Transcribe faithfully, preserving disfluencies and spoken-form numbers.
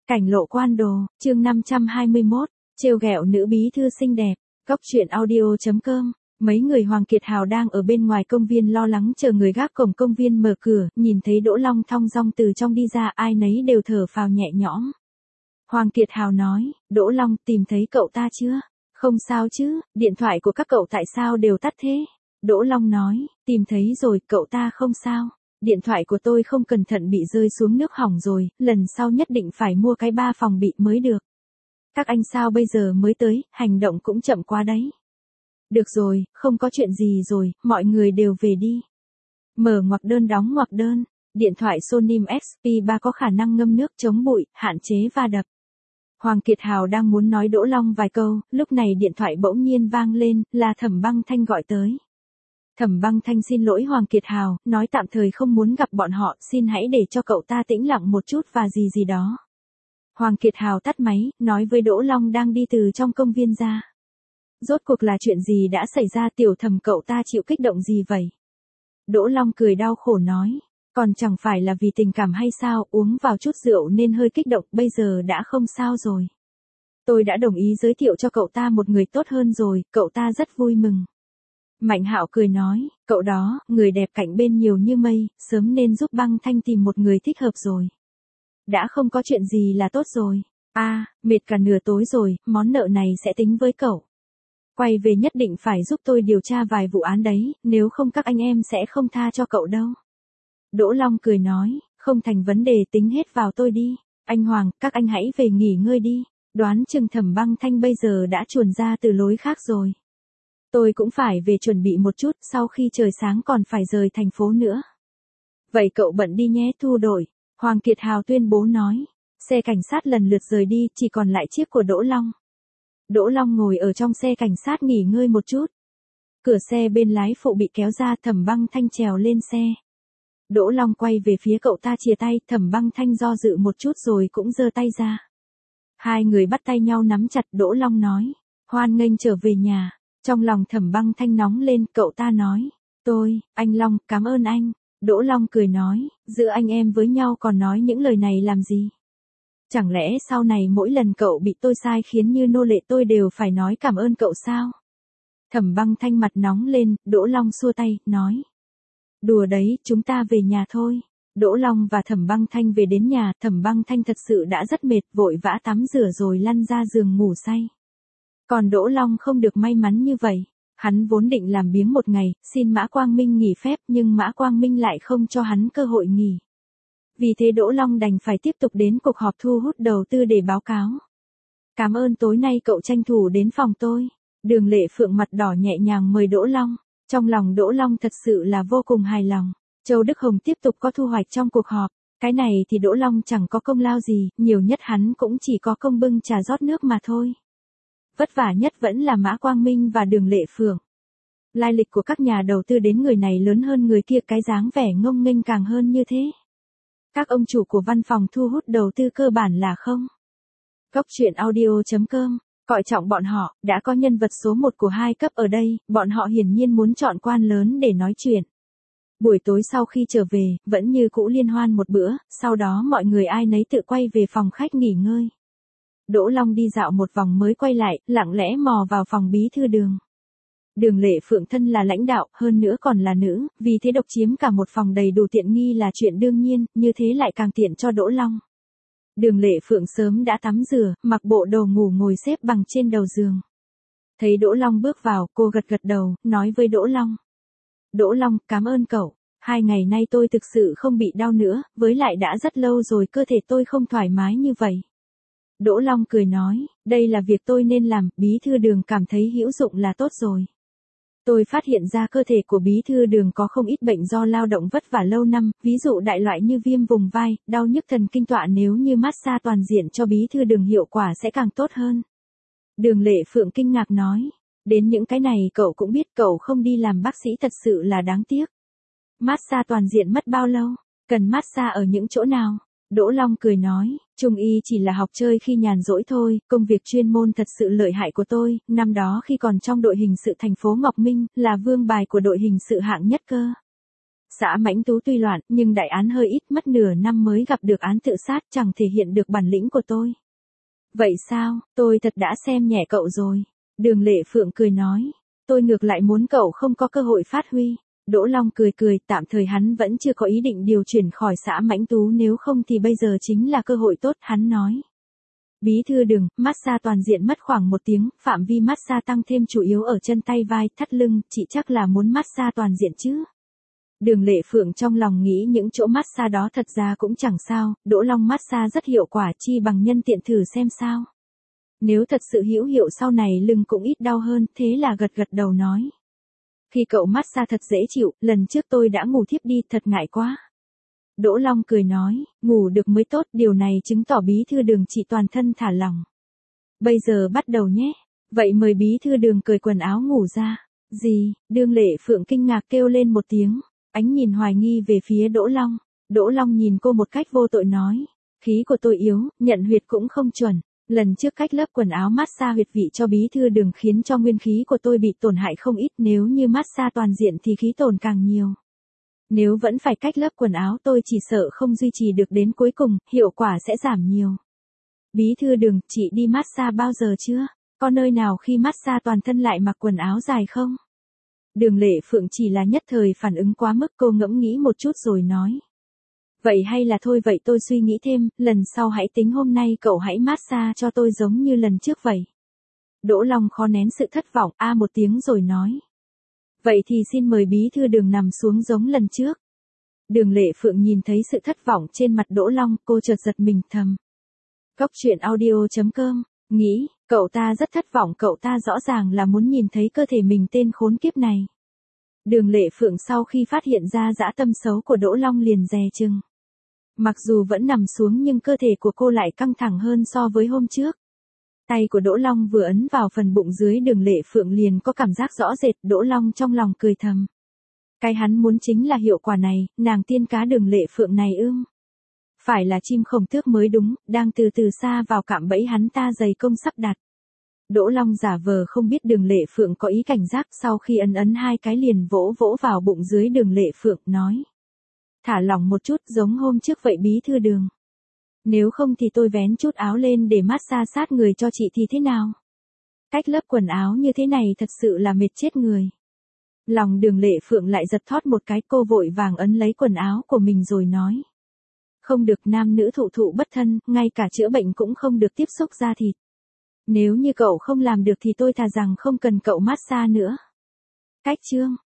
Cảnh lộ quan đồ, chương năm trăm hai mươi mốt, trêu ghẹo nữ bí thư xinh đẹp, góc truyện audio chấm com. Mấy người Hoàng Kiệt Hào đang ở bên ngoài công viên lo lắng chờ người gác cổng công viên mở cửa, nhìn thấy Đỗ Long thong dong từ trong đi ra, ai nấy đều thở phào nhẹ nhõm. Hoàng Kiệt Hào nói, Đỗ Long, tìm thấy cậu ta chưa? Không sao chứ, điện thoại của các cậu tại sao đều tắt thế? Đỗ Long nói, tìm thấy rồi, cậu ta không sao. Điện thoại của tôi không cẩn thận bị rơi xuống nước hỏng rồi, lần sau nhất định phải mua cái ba phòng bị mới được. Các anh sao bây giờ mới tới, hành động cũng chậm quá đấy. Được rồi, không có chuyện gì rồi, mọi người đều về đi. Mở ngoặc đơn đóng ngoặc đơn, điện thoại Sony ích pê ba có khả năng ngâm nước chống bụi, hạn chế va đập. Hoàng Kiệt Hào đang muốn nói Đỗ Long vài câu, lúc này điện thoại bỗng nhiên vang lên, là Thẩm Băng Thanh gọi tới. Thẩm Băng Thanh xin lỗi Hoàng Kiệt Hào, nói tạm thời không muốn gặp bọn họ, xin hãy để cho cậu ta tĩnh lặng một chút và gì gì đó. Hoàng Kiệt Hào tắt máy, nói với Đỗ Long đang đi từ trong công viên ra. Rốt cuộc là chuyện gì đã xảy ra, Tiểu Thẩm cậu ta chịu kích động gì vậy? Đỗ Long cười đau khổ nói, còn chẳng phải là vì tình cảm hay sao, uống vào chút rượu nên hơi kích động, bây giờ đã không sao rồi. Tôi đã đồng ý giới thiệu cho cậu ta một người tốt hơn rồi, cậu ta rất vui mừng. Mạnh Hạo cười nói, cậu đó, người đẹp cạnh bên nhiều như mây, sớm nên giúp Băng Thanh tìm một người thích hợp rồi. Đã không có chuyện gì là tốt rồi. A, à, mệt cả nửa tối rồi, món nợ này sẽ tính với cậu. Quay về nhất định phải giúp tôi điều tra vài vụ án đấy, nếu không các anh em sẽ không tha cho cậu đâu. Đỗ Long cười nói, không thành vấn đề, tính hết vào tôi đi. Anh Hoàng, các anh hãy về nghỉ ngơi đi. Đoán chừng Thẩm Băng Thanh bây giờ đã chuồn ra từ lối khác rồi. Tôi cũng phải về chuẩn bị một chút, sau khi trời sáng còn phải rời thành phố nữa. Vậy cậu bận đi nhé Thu Đội. Hoàng Kiệt Hào tuyên bố nói. Xe cảnh sát lần lượt rời đi, chỉ còn lại chiếc của Đỗ Long. Đỗ Long ngồi ở trong xe cảnh sát nghỉ ngơi một chút. Cửa xe bên lái phụ bị kéo ra, Thẩm Băng Thanh trèo lên xe. Đỗ Long quay về phía cậu ta chia tay, Thẩm Băng Thanh do dự một chút rồi cũng giơ tay ra. Hai người bắt tay nhau nắm chặt, Đỗ Long nói. Hoan nghênh trở về nhà. Trong lòng Thẩm Băng Thanh nóng lên, cậu ta nói. Tôi, anh Long, cảm ơn anh. Đỗ Long cười nói, giữa anh em với nhau còn nói những lời này làm gì? Chẳng lẽ sau này mỗi lần cậu bị tôi sai khiến như nô lệ tôi đều phải nói cảm ơn cậu sao? Thẩm Băng Thanh mặt nóng lên, Đỗ Long xua tay, nói. Đùa đấy, chúng ta về nhà thôi. Đỗ Long và Thẩm Băng Thanh về đến nhà, Thẩm Băng Thanh thật sự đã rất mệt, vội vã tắm rửa rồi lăn ra giường ngủ say. Còn Đỗ Long không được may mắn như vậy. Hắn vốn định làm biếng một ngày, xin Mã Quang Minh nghỉ phép, nhưng Mã Quang Minh lại không cho hắn cơ hội nghỉ. Vì thế Đỗ Long đành phải tiếp tục đến cuộc họp thu hút đầu tư để báo cáo. Cảm ơn tối nay cậu tranh thủ đến phòng tôi. Đường Lệ Phượng mặt đỏ nhẹ nhàng mời Đỗ Long. Trong lòng Đỗ Long thật sự là vô cùng hài lòng. Châu Đức Hồng tiếp tục có thu hoạch trong cuộc họp. Cái này thì Đỗ Long chẳng có công lao gì, nhiều nhất hắn cũng chỉ có công bưng trà rót nước mà thôi. Vất vả nhất vẫn là Mã Quang Minh và Đường Lệ Phượng. Lai lịch của các nhà đầu tư đến người này lớn hơn người kia, cái dáng vẻ ngông nghênh càng hơn như thế. Các ông chủ của văn phòng thu hút đầu tư cơ bản là không. Góc truyện audio chấm com, coi trọng bọn họ, đã có nhân vật số một của hai cấp ở đây, bọn họ hiển nhiên muốn chọn quan lớn để nói chuyện. Buổi tối sau khi trở về, vẫn như cũ liên hoan một bữa, sau đó mọi người ai nấy tự quay về phòng khách nghỉ ngơi. Đỗ Long đi dạo một vòng mới quay lại, lặng lẽ mò vào phòng bí thư Đường. Đường Lệ Phượng thân là lãnh đạo, hơn nữa còn là nữ, vì thế độc chiếm cả một phòng đầy đủ tiện nghi là chuyện đương nhiên, như thế lại càng tiện cho Đỗ Long. Đường Lệ Phượng sớm đã tắm rửa, mặc bộ đồ ngủ ngồi xếp bằng trên đầu giường. Thấy Đỗ Long bước vào, cô gật gật đầu, nói với Đỗ Long. Đỗ Long, cảm ơn cậu, hai ngày nay tôi thực sự không bị đau nữa, với lại đã rất lâu rồi cơ thể tôi không thoải mái như vậy. Đỗ Long cười nói, đây là việc tôi nên làm, bí thư Đường cảm thấy hữu dụng là tốt rồi. Tôi phát hiện ra cơ thể của bí thư Đường có không ít bệnh do lao động vất vả lâu năm, ví dụ đại loại như viêm vùng vai, đau nhức thần kinh tọa, nếu như massage toàn diện cho bí thư Đường hiệu quả sẽ càng tốt hơn. Đường Lệ Phượng kinh ngạc nói, đến những cái này cậu cũng biết, cậu không đi làm bác sĩ thật sự là đáng tiếc. Massage toàn diện mất bao lâu? Cần massage ở những chỗ nào? Đỗ Long cười nói, Trung y chỉ là học chơi khi nhàn rỗi thôi, công việc chuyên môn thật sự lợi hại của tôi, năm đó khi còn trong đội hình sự thành phố Ngọc Minh, là vương bài của đội hình sự hạng nhất cơ. Xã Mãnh Tú tuy loạn, nhưng đại án hơi ít, mất nửa năm mới gặp được án tự sát, chẳng thể hiện được bản lĩnh của tôi. Vậy sao, tôi thật đã xem nhẹ cậu rồi. Đường Lệ Phượng cười nói. Tôi ngược lại muốn cậu không có cơ hội phát huy. Đỗ Long cười cười, tạm thời hắn vẫn chưa có ý định điều chuyển khỏi xã Mãnh Tú, nếu không thì bây giờ chính là cơ hội tốt, hắn nói. Bí thư Đường, massage toàn diện mất khoảng một tiếng, phạm vi massage tăng thêm chủ yếu ở chân tay vai, thắt lưng, chị chắc là muốn massage toàn diện chứ. Đường Lệ Phượng trong lòng nghĩ những chỗ massage đó thật ra cũng chẳng sao, Đỗ Long massage rất hiệu quả, chi bằng nhân tiện thử xem sao. Nếu thật sự hữu hiệu sau này lưng cũng ít đau hơn, thế là gật gật đầu nói. Khi cậu massage thật dễ chịu, lần trước tôi đã ngủ thiếp đi, thật ngại quá. Đỗ Long cười nói, ngủ được mới tốt, điều này chứng tỏ bí thư Đường chị toàn thân thả lỏng. Bây giờ bắt đầu nhé. Vậy mời bí thư Đường cởi quần áo ngủ ra. Gì? Đường Lệ Phượng kinh ngạc kêu lên một tiếng, ánh nhìn hoài nghi về phía Đỗ Long. Đỗ Long nhìn cô một cách vô tội nói, khí của tôi yếu, nhận huyệt cũng không chuẩn. Lần trước cách lớp quần áo massage huyệt vị cho bí thư Đường khiến cho nguyên khí của tôi bị tổn hại không ít, nếu như massage toàn diện thì khí tổn càng nhiều. Nếu vẫn phải cách lớp quần áo tôi chỉ sợ không duy trì được đến cuối cùng, hiệu quả sẽ giảm nhiều. Bí thư Đường, chị đi massage bao giờ chưa? Có nơi nào khi massage toàn thân lại mặc quần áo dài không? Đường Lệ Phượng chỉ là nhất thời phản ứng quá mức, cô ngẫm nghĩ một chút rồi nói. Vậy hay là thôi vậy tôi suy nghĩ thêm, lần sau hãy tính hôm nay cậu hãy massage cho tôi giống như lần trước vậy. Đỗ Long khó nén sự thất vọng, a một tiếng rồi nói. Vậy thì xin mời bí thư Đường nằm xuống giống lần trước. Đường Lệ Phượng nhìn thấy sự thất vọng trên mặt Đỗ Long, cô chợt giật mình thầm. Cốc truyện audio chấm com, nghĩ, cậu ta rất thất vọng, cậu ta rõ ràng là muốn nhìn thấy cơ thể mình tên khốn kiếp này. Đường Lệ Phượng sau khi phát hiện ra dã tâm xấu của Đỗ Long liền dè chừng. Mặc dù vẫn nằm xuống nhưng cơ thể của cô lại căng thẳng hơn so với hôm trước. Tay của Đỗ Long vừa ấn vào phần bụng dưới, Đường Lệ Phượng liền có cảm giác rõ rệt, Đỗ Long trong lòng cười thầm. Cái hắn muốn chính là hiệu quả này, nàng tiên cá Đường Lệ Phượng này ương. Phải là chim không tước mới đúng, đang từ từ xa vào cạm bẫy hắn ta dày công sắp đặt. Đỗ Long giả vờ không biết Đường Lệ Phượng có ý cảnh giác, sau khi ấn ấn hai cái liền vỗ vỗ vào bụng dưới Đường Lệ Phượng, nói. Thả lỏng một chút giống hôm trước vậy bí thư Đường. Nếu không thì tôi vén chút áo lên để massage sát người cho chị thì thế nào? Cách lớp quần áo như thế này thật sự là mệt chết người. Lòng Đường Lệ Phượng lại giật thót một cái, cô vội vàng ấn lấy quần áo của mình rồi nói. Không được, nam nữ thụ thụ bất thân, ngay cả chữa bệnh cũng không được tiếp xúc da thịt. Nếu như cậu không làm được thì tôi thà rằng không cần cậu massage nữa. Cách chương.